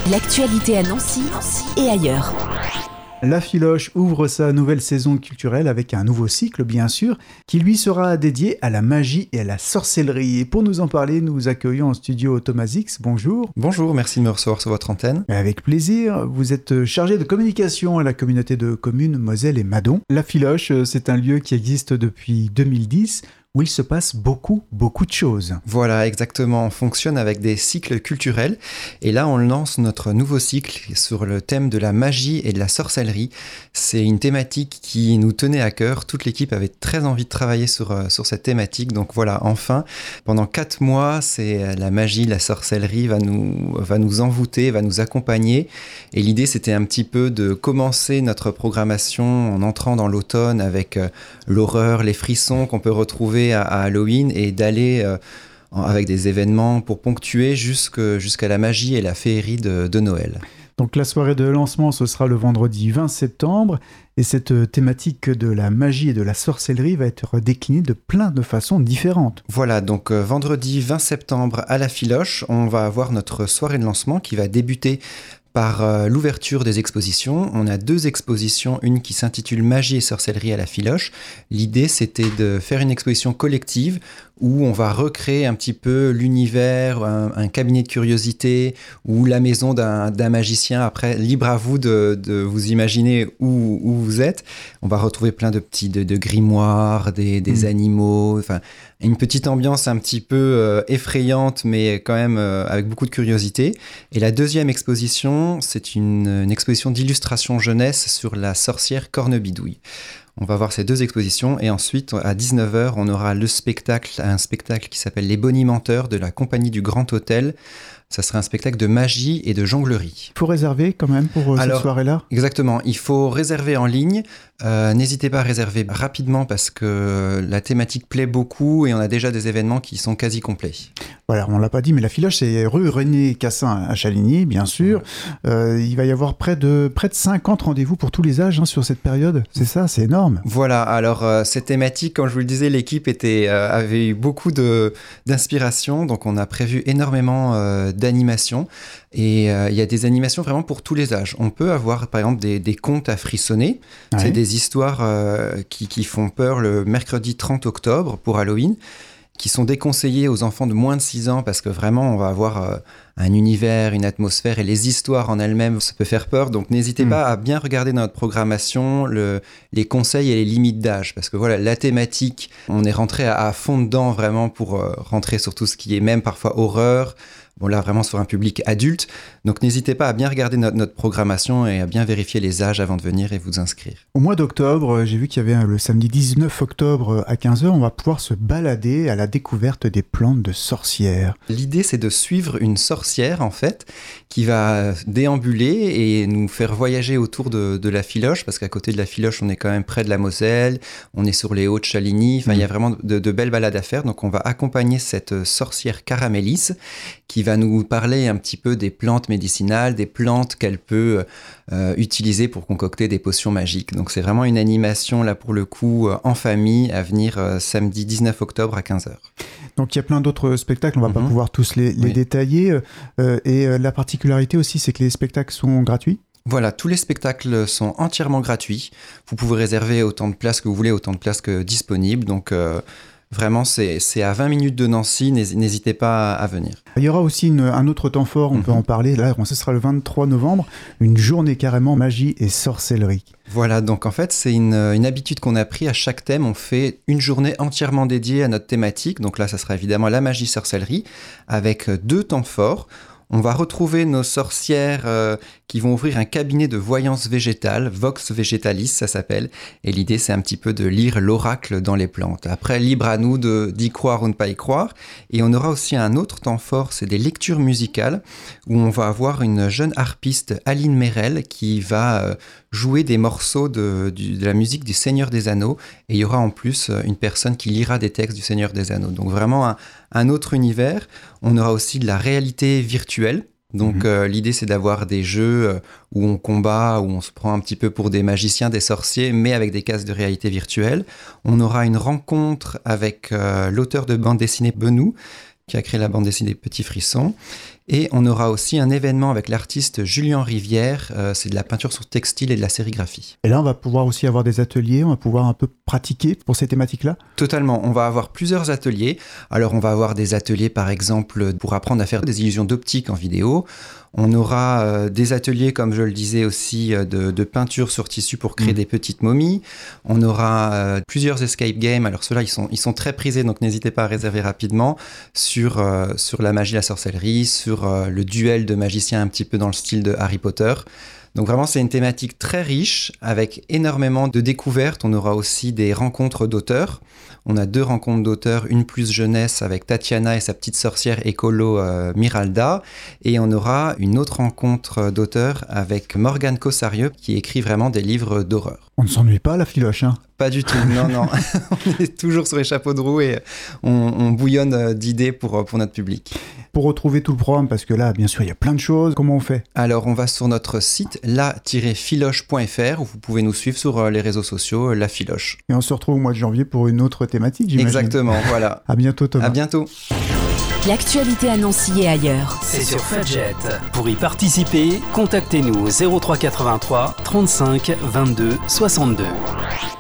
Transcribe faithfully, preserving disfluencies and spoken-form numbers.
L'actualité à Nancy, Nancy et ailleurs. La Filoche ouvre sa nouvelle saison culturelle avec un nouveau cycle, bien sûr, qui lui sera dédié à la magie et à la sorcellerie. Et pour nous en parler, nous accueillons en studio Thomas X. Bonjour. Bonjour, merci de me recevoir sur votre antenne. Avec plaisir. Vous êtes chargé de communication à la communauté de communes Moselle et Madon. La Filoche, c'est un lieu qui existe depuis deux mille dix, où il se passe beaucoup, beaucoup de choses. Voilà, exactement. On fonctionne avec des cycles culturels. Et là, on lance notre nouveau cycle sur le thème de la magie et de la sorcellerie. C'est une thématique qui nous tenait à cœur. Toute l'équipe avait très envie de travailler sur, sur cette thématique. Donc voilà, enfin, pendant quatre mois, c'est la magie, la sorcellerie va nous, va nous envoûter, va nous accompagner. Et l'idée, c'était un petit peu de commencer notre programmation en entrant dans l'automne avec l'horreur, les frissons qu'on peut retrouver à Halloween et d'aller euh, avec des événements pour ponctuer jusque, jusqu'à la magie et la féerie de, de Noël. Donc la soirée de lancement, ce sera le vendredi vingt septembre et cette thématique de la magie et de la sorcellerie va être déclinée de plein de façons différentes. Voilà, donc euh, vendredi vingt septembre à la Filoche, on va avoir notre soirée de lancement qui va débuter par euh, l'ouverture des expositions. On a deux expositions, une qui s'intitule Magie et sorcellerie à la Filoche. L'idée, c'était de faire une exposition collective où on va recréer un petit peu l'univers, un, un cabinet de curiosité ou la maison d'un, d'un magicien. Après, libre à vous de, de vous imaginer où, où vous êtes. On va retrouver plein de petits de, de grimoires, des, des mmh. animaux, enfin une petite ambiance un petit peu euh, effrayante, mais quand même euh, avec beaucoup de curiosité. Et la deuxième exposition, c'est une, une exposition d'illustration jeunesse sur la sorcière Cornebidouille. On va voir ces deux expositions et ensuite, à dix-neuf heures, on aura le spectacle, un spectacle qui s'appelle Les Bonimenteurs de la compagnie du Grand Hôtel. Ça sera un spectacle de magie et de jonglerie. Il faut réserver quand même pour Alors, cette soirée-là ? Exactement, il faut réserver en ligne. Euh, n'hésitez pas à réserver rapidement parce que la thématique plaît beaucoup et on a déjà des événements qui sont quasi complets. Voilà, on ne l'a pas dit, mais la Filoche, c'est rue René Cassin à Chaligny, bien sûr. Euh, il va y avoir près de, près de cinquante rendez-vous pour tous les âges hein, sur cette période. C'est ça, c'est énorme. Voilà, alors euh, cette thématique, comme je vous le disais, l'équipe était, euh, avait eu beaucoup de, d'inspiration. Donc on a prévu énormément euh, d'animations. Et euh, il y a des animations vraiment pour tous les âges. On peut avoir, par exemple, des, des contes à frissonner. Ouais. C'est des histoires euh, qui, qui font peur le mercredi trente octobre pour Halloween, qui sont déconseillées aux enfants de moins de six ans parce que vraiment, on va avoir euh, un univers, une atmosphère et les histoires en elles-mêmes, ça peut faire peur. Donc, n'hésitez mmh. pas à bien regarder dans notre programmation le, les conseils et les limites d'âge parce que voilà, la thématique, on est rentré à, à fond dedans vraiment pour euh, rentrer sur tout ce qui est même parfois horreur. Bon, là, vraiment sur un public adulte. Donc, n'hésitez pas à bien regarder notre, notre programmation et à bien vérifier les âges avant de venir et vous inscrire. Au mois d'octobre, j'ai vu qu'il y avait le samedi dix-neuf octobre à quinze heures, on va pouvoir se balader à la découverte des plantes de sorcières. L'idée, c'est de suivre une sorcière, en fait, qui va déambuler et nous faire voyager autour de, de la Filoche, parce qu'à côté de la Filoche, on est quand même près de la Moselle, on est sur les Hauts de Chaligny, enfin, mmh. il y a vraiment de, de belles balades à faire. Donc, on va accompagner cette sorcière Caramélis, qui va nous parler un petit peu des plantes médicinales, des plantes qu'elle peut euh, utiliser pour concocter des potions magiques. Donc c'est vraiment une animation, là pour le coup, euh, en famille, à venir euh, samedi dix-neuf octobre à quinze heures. Donc il y a plein d'autres spectacles, on ne va mm-hmm. pas pouvoir tous les, les oui. détailler. Euh, et euh, la particularité aussi, c'est que les spectacles sont gratuits ? Voilà, tous les spectacles sont entièrement gratuits. Vous pouvez réserver autant de places que vous voulez, autant de places que disponibles. Donc... Euh, Vraiment, c'est, c'est à vingt minutes de Nancy, n'hésitez pas à venir. Il y aura aussi une, un autre temps fort, on mm-hmm. peut en parler, là, ce sera le vingt-trois novembre, une journée carrément magie et sorcellerie. Voilà, donc en fait, c'est une, une habitude qu'on a pris à chaque thème, on fait une journée entièrement dédiée à notre thématique, donc là, ça sera évidemment la magie-sorcellerie, avec deux temps forts. On va retrouver nos sorcières euh, qui vont ouvrir un cabinet de voyance végétale, Vox Vegetalis ça s'appelle, et l'idée c'est un petit peu de lire l'oracle dans les plantes. Après, libre à nous de, d'y croire ou ne pas y croire, et on aura aussi un autre temps fort, c'est des lectures musicales, où on va avoir une jeune harpiste, Aline Merel, qui va euh, jouer des morceaux de, du, de la musique du Seigneur des Anneaux, et il y aura en plus une personne qui lira des textes du Seigneur des Anneaux. Donc vraiment un, un autre univers. On aura aussi de la réalité virtuelle. Donc mmh. euh, l'idée c'est d'avoir des jeux euh, où on combat, où on se prend un petit peu pour des magiciens, des sorciers, mais avec des cases de réalité virtuelle. On aura une rencontre avec euh, l'auteur de bande dessinée Benou, qui a créé la bande dessinée Petits Frissons. Et on aura aussi un événement avec l'artiste Julien Rivière, euh, c'est de la peinture sur textile et de la sérigraphie. Et là, on va pouvoir aussi avoir des ateliers, on va pouvoir un peu pratiquer pour ces thématiques-là ? Totalement, on va avoir plusieurs ateliers. Alors on va avoir des ateliers par exemple pour apprendre à faire des illusions d'optique en vidéo. On aura euh, des ateliers, comme je le disais aussi, euh, de, de peinture sur tissu pour créer mmh. des petites momies. On aura euh, plusieurs escape games. Alors ceux-là, ils sont, ils sont très prisés, donc n'hésitez pas à réserver rapidement, sur, euh, sur la magie, la sorcellerie, sur euh, le duel de magiciens un petit peu dans le style de Harry Potter. Donc vraiment, c'est une thématique très riche, avec énormément de découvertes. On aura aussi des rencontres d'auteurs. On a deux rencontres d'auteurs, une plus jeunesse avec Tatiana et sa petite sorcière écolo euh, Miralda. Et on aura une autre rencontre d'auteurs avec Morgane Cossarieux, qui écrit vraiment des livres d'horreur. On ne s'ennuie pas à la filoche, hein ? Pas du tout, non, non. On est toujours sur les chapeaux de roue et on, on bouillonne d'idées pour, pour notre public. Pour retrouver tout le programme, parce que là, bien sûr, il y a plein de choses, comment on fait ? Alors, on va sur notre site la tiret filoche point f r où vous pouvez nous suivre sur les réseaux sociaux, La Filoche. Et on se retrouve au mois de janvier pour une autre thématique, j'imagine. Exactement, voilà. À bientôt, Thomas. À bientôt. L'actualité à Nancy et ailleurs. C'est sur Fudget. Pour y participer, contactez-nous au zéro trois quatre-vingt-trois trente-cinq vingt-deux soixante-deux.